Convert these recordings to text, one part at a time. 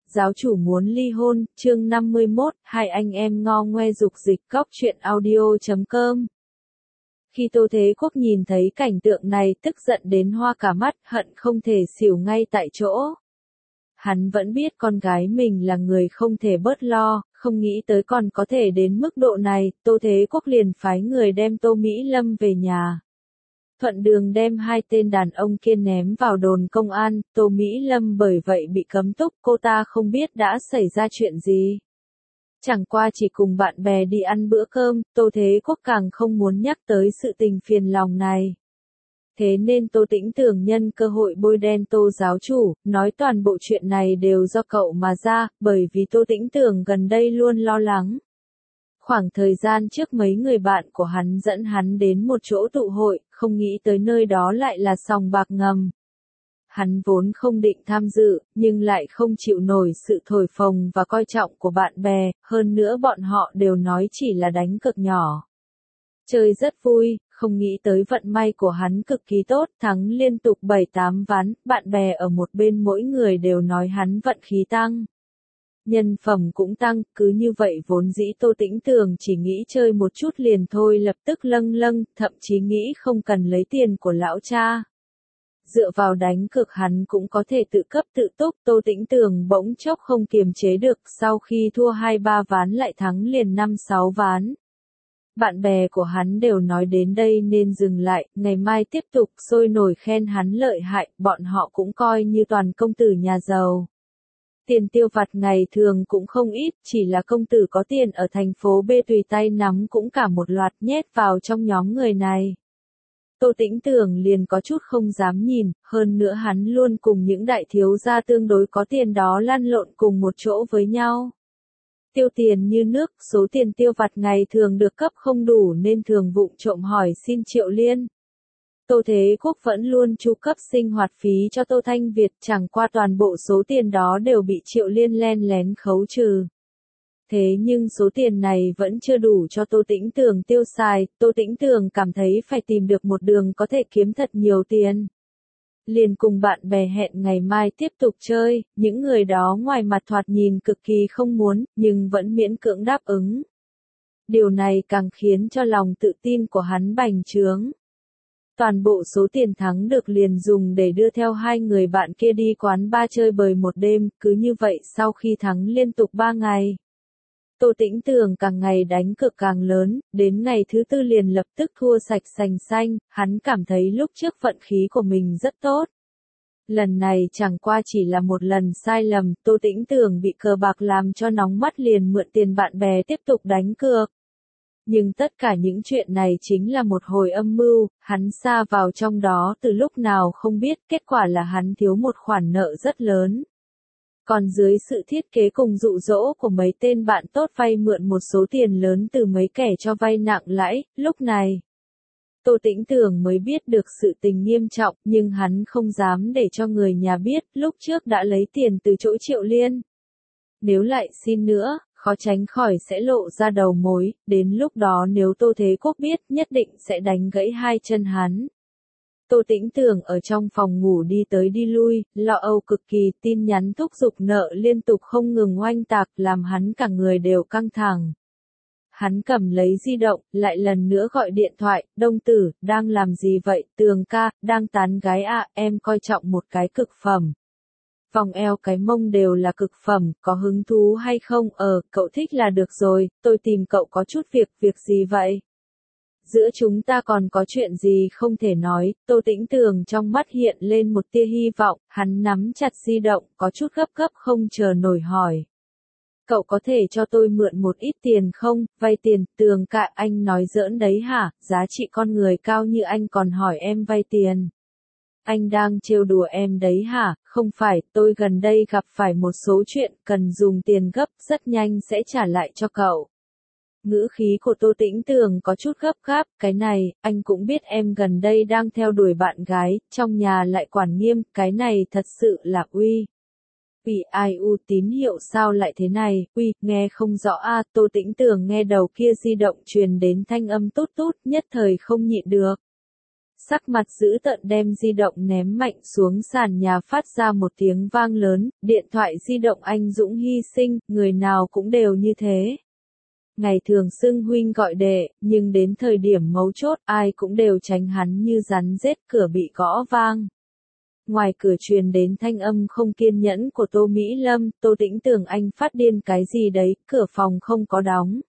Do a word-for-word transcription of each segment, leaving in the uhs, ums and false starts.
Giáo chủ muốn ly hôn, chương năm mươi mốt, hai anh em ngo ngoe dục dịch cóc truyện audio chấm com. Khi Tô Thế Quốc nhìn thấy cảnh tượng này tức giận đến hoa cả mắt, hận không thể xỉu ngay tại chỗ. Hắn vẫn biết con gái mình là người không thể bớt lo, không nghĩ tới còn có thể đến mức độ này, Tô Thế Quốc liền phái người đem Tô Mỹ Lâm về nhà. Thuận đường đem hai tên đàn ông kia ném vào đồn công an, Tô Mỹ Lâm bởi vậy bị cấm túc, cô ta không biết đã xảy ra chuyện gì. Chẳng qua chỉ cùng bạn bè đi ăn bữa cơm, Tô Thế Quốc càng không muốn nhắc tới sự tình phiền lòng này. Thế nên Tô Tĩnh Tường nhân cơ hội bôi đen Tô giáo chủ, nói toàn bộ chuyện này đều do cậu mà ra, bởi vì Tô Tĩnh Tường gần đây luôn lo lắng. Khoảng thời gian trước mấy người bạn của hắn dẫn hắn đến một chỗ tụ hội, không nghĩ tới nơi đó lại là sòng bạc ngầm. Hắn vốn không định tham dự, nhưng lại không chịu nổi sự thổi phồng và coi trọng của bạn bè, hơn nữa bọn họ đều nói chỉ là đánh cược nhỏ. Chơi rất vui, không nghĩ tới vận may của hắn cực kỳ tốt, thắng liên tục bảy tám ván, bạn bè ở một bên mỗi người đều nói hắn vận khí tăng. Nhân phẩm cũng tăng, cứ như vậy vốn dĩ Tô Tĩnh Tường chỉ nghĩ chơi một chút liền thôi lập tức lâng lâng, thậm chí nghĩ không cần lấy tiền của lão cha. Dựa vào đánh cược hắn cũng có thể tự cấp tự túc, Tô Tĩnh Tường bỗng chốc không kiềm chế được, sau khi thua hai ba ván lại thắng liền năm sáu ván. Bạn bè của hắn đều nói đến đây nên dừng lại, ngày mai tiếp tục sôi nổi khen hắn lợi hại, bọn họ cũng coi như toàn công tử nhà giàu. Tiền tiêu vặt ngày thường cũng không ít, chỉ là công tử có tiền ở thành phố B tùy tay nắm cũng cả một loạt nhét vào trong nhóm người này. Tô Tĩnh Tường liền có chút không dám nhìn, hơn nữa hắn luôn cùng những đại thiếu gia tương đối có tiền đó lăn lộn cùng một chỗ với nhau. Tiêu tiền như nước, số tiền tiêu vặt ngày thường được cấp không đủ nên thường vụng trộm hỏi xin Triệu Liên. Tô Thế Quốc vẫn luôn chu cấp sinh hoạt phí cho Tô Thanh Việt, chẳng qua toàn bộ số tiền đó đều bị Triệu Liên len lén khấu trừ. Thế nhưng số tiền này vẫn chưa đủ cho Tô Tĩnh Tường tiêu xài, Tô Tĩnh Tường cảm thấy phải tìm được một đường có thể kiếm thật nhiều tiền. Liền cùng bạn bè hẹn ngày mai tiếp tục chơi, những người đó ngoài mặt thoạt nhìn cực kỳ không muốn, nhưng vẫn miễn cưỡng đáp ứng. Điều này càng khiến cho lòng tự tin của hắn bành trướng. Toàn bộ số tiền thắng được liền dùng để đưa theo hai người bạn kia đi quán bar chơi bời một đêm, cứ như vậy sau khi thắng liên tục ba ngày. Tô Tĩnh Tường càng ngày đánh cược càng lớn, đến ngày thứ tư liền lập tức thua sạch sành xanh, hắn cảm thấy lúc trước vận khí của mình rất tốt. Lần này chẳng qua chỉ là một lần sai lầm, Tô Tĩnh Tường bị cờ bạc làm cho nóng mắt liền mượn tiền bạn bè tiếp tục đánh cược. Nhưng tất cả những chuyện này chính là một hồi âm mưu, hắn sa vào trong đó từ lúc nào không biết, kết quả là hắn thiếu một khoản nợ rất lớn. Còn dưới sự thiết kế cùng dụ dỗ của mấy tên bạn tốt vay mượn một số tiền lớn từ mấy kẻ cho vay nặng lãi, lúc này Tô Tĩnh Tường mới biết được sự tình nghiêm trọng, nhưng hắn không dám để cho người nhà biết, lúc trước đã lấy tiền từ chỗ Triệu Liên. Nếu lại xin nữa, khó tránh khỏi sẽ lộ ra đầu mối, đến lúc đó nếu Tô Thế Quốc biết nhất định sẽ đánh gãy hai chân hắn. Tô Tĩnh Tường ở trong phòng ngủ đi tới đi lui, lo âu cực kỳ, tin nhắn thúc giục nợ liên tục không ngừng oanh tạc làm hắn cả người đều căng thẳng. Hắn cầm lấy di động, lại lần nữa gọi điện thoại, Đông Tử, đang làm gì vậy, Tường ca, đang tán gái à, em coi trọng một cái cực phẩm. Vòng eo cái mông đều là cực phẩm, có hứng thú hay không, ờ, cậu thích là được rồi, tôi tìm cậu có chút việc, việc gì vậy? Giữa chúng ta còn có chuyện gì không thể nói, Tô Tĩnh Tường trong mắt hiện lên một tia hy vọng, hắn nắm chặt di động, có chút gấp gấp không chờ nổi hỏi. Cậu có thể cho tôi mượn một ít tiền không, vay tiền, Tường ca, anh nói giỡn đấy hả, giá trị con người cao như anh còn hỏi em vay tiền. Anh đang trêu đùa em đấy hả, không phải, tôi gần đây gặp phải một số chuyện, cần dùng tiền gấp, rất nhanh sẽ trả lại cho cậu. Ngữ khí của Tô Tĩnh Tường có chút gấp gáp, cái này, anh cũng biết em gần đây đang theo đuổi bạn gái, trong nhà lại quản nghiêm, cái này thật sự là uy. Uy ai u tín hiệu sao lại thế này, uy, nghe không rõ a Tô Tĩnh Tường nghe đầu kia di động truyền đến thanh âm tút tút, nhất thời không nhịn được. sắc mặt dữ tợn đem di động ném mạnh xuống sàn nhà phát ra một tiếng vang lớn, điện thoại di động anh Dũng hy sinh, người nào cũng đều như thế. Ngày thường xưng huynh gọi đệ, nhưng đến thời điểm mấu chốt ai cũng đều tránh hắn như rắn rết, cửa bị gõ vang. Ngoài cửa truyền đến thanh âm không kiên nhẫn của Tô Mỹ Lâm, Tô Tĩnh tưởng anh phát điên cái gì đấy, cửa phòng không có đóng.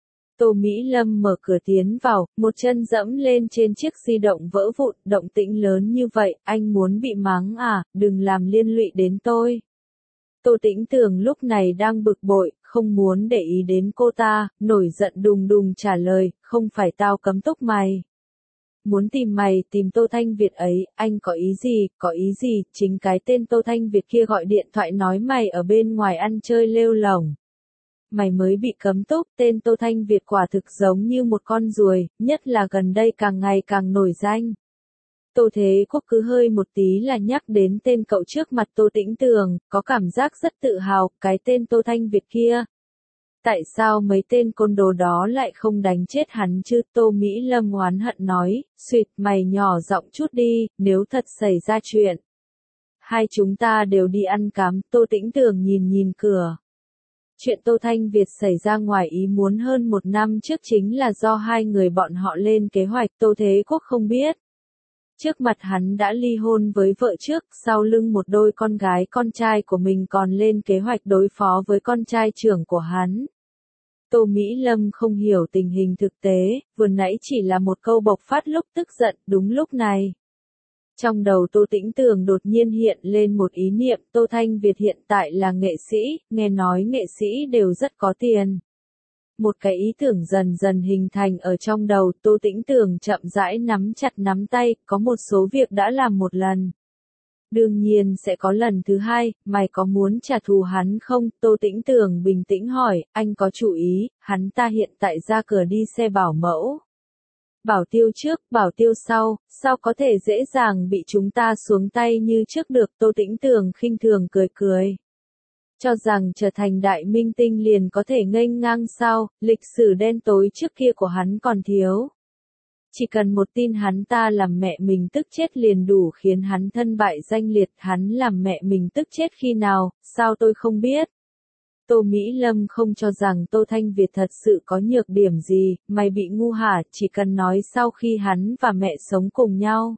Tô Mỹ Lâm mở cửa tiến vào, một chân dẫm lên trên chiếc di động vỡ vụn, động tĩnh lớn như vậy, anh muốn bị mắng à, đừng làm liên lụy đến tôi. Tô Tĩnh Tường lúc này đang bực bội, không muốn để ý đến cô ta, nổi giận đùng đùng trả lời, không phải tao cấm túc mày. Muốn tìm mày, tìm Tô Thanh Việt ấy, anh có ý gì, có ý gì, chính cái tên Tô Thanh Việt kia gọi điện thoại nói mày ở bên ngoài ăn chơi lêu lổng. Mày mới bị cấm túc, tên Tô Thanh Việt quả thực giống như một con ruồi, nhất là gần đây càng ngày càng nổi danh. Tô Thế Quốc cứ hơi một tí là nhắc đến tên cậu trước mặt Tô Tĩnh Tường, có cảm giác rất tự hào, cái tên Tô Thanh Việt kia. Tại sao mấy tên côn đồ đó lại không đánh chết hắn chứ? Tô Mỹ Lâm oán hận nói, xuyệt mày nhỏ giọng chút đi, nếu thật xảy ra chuyện. Hai chúng ta đều đi ăn cám, Tô Tĩnh Tường nhìn nhìn cửa. Chuyện Tô Thanh Việt xảy ra ngoài ý muốn hơn một năm trước chính là do hai người bọn họ lên kế hoạch, Tô Thế Quốc không biết. Trước mặt hắn đã ly hôn với vợ trước, sau lưng một đôi con gái con trai của mình còn lên kế hoạch đối phó với con trai trưởng của hắn. Tô Mỹ Lâm không hiểu tình hình thực tế, vừa nãy chỉ là một câu bộc phát lúc tức giận, đúng lúc này. Trong đầu Tô Tĩnh Tường đột nhiên hiện lên một ý niệm, Tô Thanh Việt hiện tại là nghệ sĩ, nghe nói nghệ sĩ đều rất có tiền. Một cái ý tưởng dần dần hình thành ở trong đầu, Tô Tĩnh Tường chậm rãi nắm chặt nắm tay, có một số việc đã làm một lần. Đương nhiên sẽ có lần thứ hai, mày có muốn trả thù hắn không? Tô Tĩnh Tường bình tĩnh hỏi, anh có chủ ý, hắn ta hiện tại ra cửa đi xe bảo mẫu. Bảo tiêu trước, bảo tiêu sau, sao có thể dễ dàng bị chúng ta xuống tay như trước được? Tô Tĩnh Tường khinh thường cười cười. Cho rằng trở thành đại minh tinh liền có thể nghênh ngang sao, lịch sử đen tối trước kia của hắn còn thiếu. Chỉ cần một tin hắn ta làm mẹ mình tức chết liền đủ khiến hắn thân bại danh liệt, hắn làm mẹ mình tức chết khi nào, sao tôi không biết. Tô Mỹ Lâm không cho rằng Tô Thanh Việt thật sự có nhược điểm gì, mày bị ngu hả, chỉ cần nói sau khi hắn và mẹ sống cùng nhau.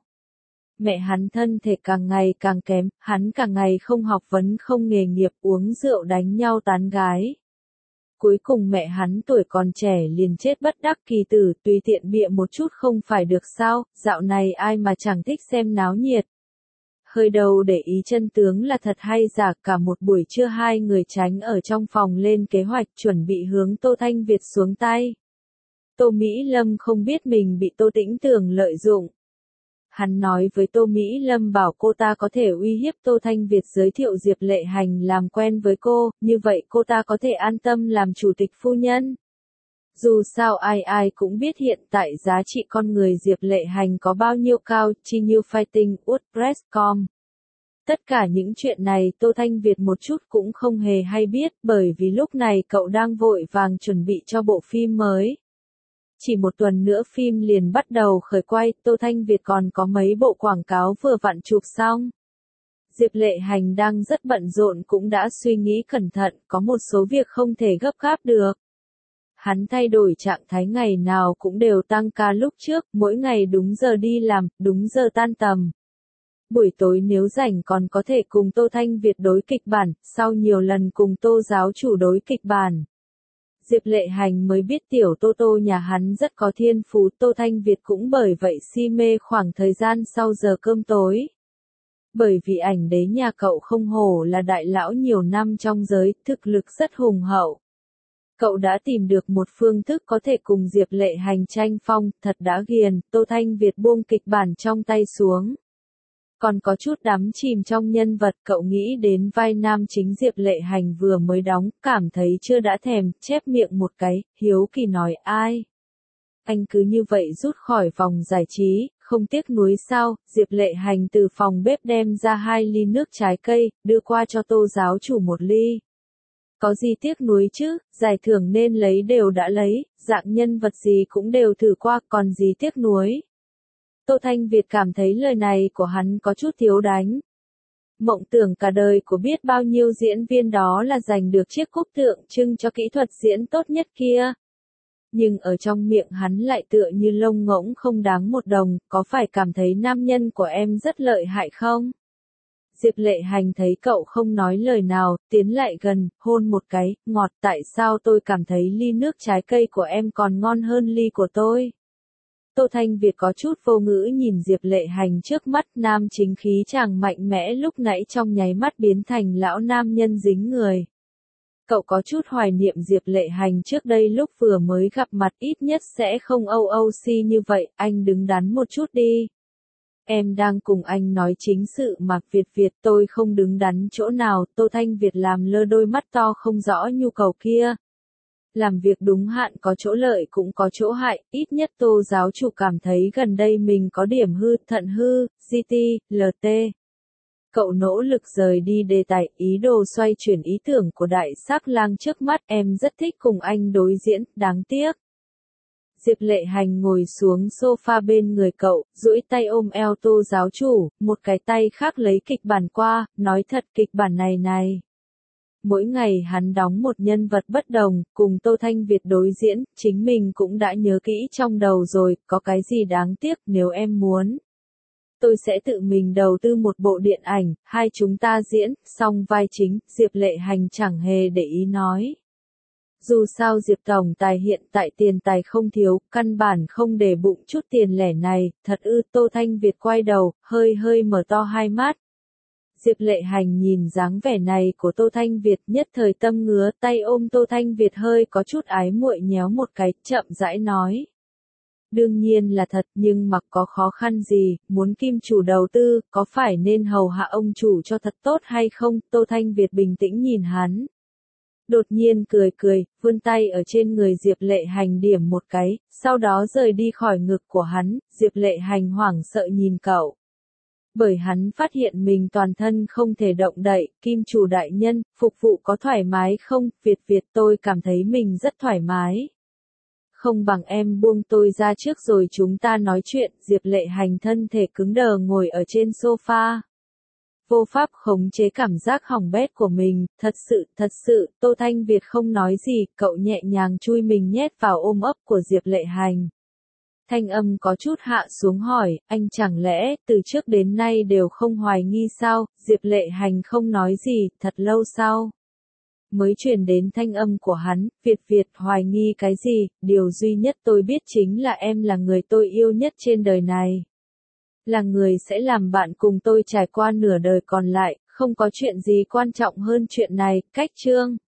Mẹ hắn thân thể càng ngày càng kém, hắn càng ngày không học vấn không nghề nghiệp, uống rượu đánh nhau tán gái. Cuối cùng mẹ hắn tuổi còn trẻ liền chết bất đắc kỳ tử, tùy tiện bịa một chút không phải được sao, dạo này ai mà chẳng thích xem náo nhiệt. Hơi đầu để ý chân tướng là thật hay giả, cả một buổi trưa hai người tránh ở trong phòng lên kế hoạch chuẩn bị hướng Tô Thanh Việt xuống tay. Tô Mỹ Lâm không biết mình bị Tô Tĩnh Tường lợi dụng. Hắn nói với Tô Mỹ Lâm bảo cô ta có thể uy hiếp Tô Thanh Việt giới thiệu Diệp Lệ Hành làm quen với cô, như vậy cô ta có thể an tâm làm chủ tịch phu nhân. Dù sao ai ai cũng biết hiện tại giá trị con người Diệp Lệ Hành có bao nhiêu cao, chi nhiêu fighting, WordPress chấm com. Tất cả những chuyện này Tô Thanh Việt một chút cũng không hề hay biết, bởi vì lúc này cậu đang vội vàng chuẩn bị cho bộ phim mới. Chỉ một tuần nữa phim liền bắt đầu khởi quay, Tô Thanh Việt còn có mấy bộ quảng cáo vừa vặn chụp xong. Diệp Lệ Hành đang rất bận rộn cũng đã suy nghĩ cẩn thận, có một số việc không thể gấp gáp được. Hắn thay đổi trạng thái ngày nào cũng đều tăng ca lúc trước, mỗi ngày đúng giờ đi làm, đúng giờ tan tầm. Buổi tối nếu rảnh còn có thể cùng Tô Thanh Việt đối kịch bản, sau nhiều lần cùng Tô giáo chủ đối kịch bản. Diệp Lệ Hành mới biết tiểu Tô Tô nhà hắn rất có thiên phú, Tô Thanh Việt cũng bởi vậy si mê khoảng thời gian sau giờ cơm tối. Bởi vì ảnh đế nhà cậu không hổ là đại lão nhiều năm trong giới, thực lực rất hùng hậu. Cậu đã tìm được một phương thức có thể cùng Diệp Lệ Hành tranh phong, thật đã ghiền, Tô Thanh Việt buông kịch bản trong tay xuống. Còn có chút đắm chìm trong nhân vật, cậu nghĩ đến vai nam chính Diệp Lệ Hành vừa mới đóng, cảm thấy chưa đã thèm, chép miệng một cái, hiếu kỳ nói ai. Anh cứ như vậy rút khỏi vòng giải trí, không tiếc nuối sao, Diệp Lệ Hành từ phòng bếp đem ra hai ly nước trái cây, đưa qua cho Tô giáo chủ một ly. Có gì tiếc nuối chứ, giải thưởng nên lấy đều đã lấy, dạng nhân vật gì cũng đều thử qua, còn gì tiếc nuối. Tô Thanh Việt cảm thấy lời này của hắn có chút thiếu đánh. Mộng tưởng cả đời của biết bao nhiêu diễn viên đó là giành được chiếc cúp tượng trưng cho kỹ thuật diễn tốt nhất kia. Nhưng ở trong miệng hắn lại tựa như lông ngỗng không đáng một đồng, có phải cảm thấy nam nhân của em rất lợi hại không? Diệp Lệ Hành thấy cậu không nói lời nào, tiến lại gần, hôn một cái, ngọt, tại sao tôi cảm thấy ly nước trái cây của em còn ngon hơn ly của tôi? Tô Thanh Việt có chút vô ngữ nhìn Diệp Lệ Hành trước mắt, nam chính khí chàng mạnh mẽ lúc nãy trong nháy mắt biến thành lão nam nhân dính người. Cậu có chút hoài niệm Diệp Lệ Hành trước đây lúc vừa mới gặp mặt, ít nhất sẽ không âu âu si như vậy, anh đứng đắn một chút đi. Em đang cùng anh nói chính sự mà, Việt Việt, tôi không đứng đắn chỗ nào. Tô Thanh Việt làm lơ đôi mắt to không rõ nhu cầu kia. Làm việc đúng hạn có chỗ lợi cũng có chỗ hại, ít nhất Tô giáo chủ cảm thấy gần đây mình có điểm hư, thận hư, giê tê, lờ tê. Cậu nỗ lực rời đi đề tài, ý đồ xoay chuyển ý tưởng của đại sắc lang trước mắt, em rất thích cùng anh đối diễn, đáng tiếc. Diệp Lệ Hành ngồi xuống sofa bên người cậu, duỗi tay ôm eo Tô giáo chủ, một cái tay khác lấy kịch bản qua, nói thật kịch bản này này. Mỗi ngày hắn đóng một nhân vật bất đồng, cùng Tô Thanh Việt đối diễn, chính mình cũng đã nhớ kỹ trong đầu rồi, có cái gì đáng tiếc, nếu em muốn. Tôi sẽ tự mình đầu tư một bộ điện ảnh, hai chúng ta diễn, xong vai chính, Diệp Lệ Hành chẳng hề để ý nói. Dù sao Diệp tổng tài hiện tại tiền tài không thiếu, căn bản không để bụng chút tiền lẻ này, thật ư. Tô Thanh Việt quay đầu, hơi hơi mở to hai mắt. Diệp Lệ Hành nhìn dáng vẻ này của Tô Thanh Việt nhất thời tâm ngứa, tay ôm Tô Thanh Việt hơi có chút ái muội nhéo một cái, chậm rãi nói. Đương nhiên là thật, nhưng mặc có khó khăn gì, muốn kim chủ đầu tư, có phải nên hầu hạ ông chủ cho thật tốt hay không? Tô Thanh Việt bình tĩnh nhìn hắn. Đột nhiên cười cười, vươn tay ở trên người Diệp Lệ Hành điểm một cái, sau đó rời đi khỏi ngực của hắn, Diệp Lệ Hành hoảng sợ nhìn cậu. Bởi hắn phát hiện mình toàn thân không thể động đậy, kim chủ đại nhân, phục vụ có thoải mái không? Việt Việt, tôi cảm thấy mình rất thoải mái. Không bằng em buông tôi ra trước rồi chúng ta nói chuyện. Diệp Lệ Hành thân thể cứng đờ ngồi ở trên sofa. Vô pháp khống chế cảm giác hỏng bét của mình, thật sự, thật sự, Tô Thanh Việt không nói gì, cậu nhẹ nhàng chui mình nhét vào ôm ấp của Diệp Lệ Hành. Thanh âm có chút hạ xuống hỏi, anh chẳng lẽ, từ trước đến nay đều không hoài nghi sao? Diệp Lệ Hành không nói gì, thật lâu sau. Mới truyền đến thanh âm của hắn, Việt Việt, hoài nghi cái gì, điều duy nhất tôi biết chính là em là người tôi yêu nhất trên đời này. Là người sẽ làm bạn cùng tôi trải qua nửa đời còn lại, không có chuyện gì quan trọng hơn chuyện này, cách chương.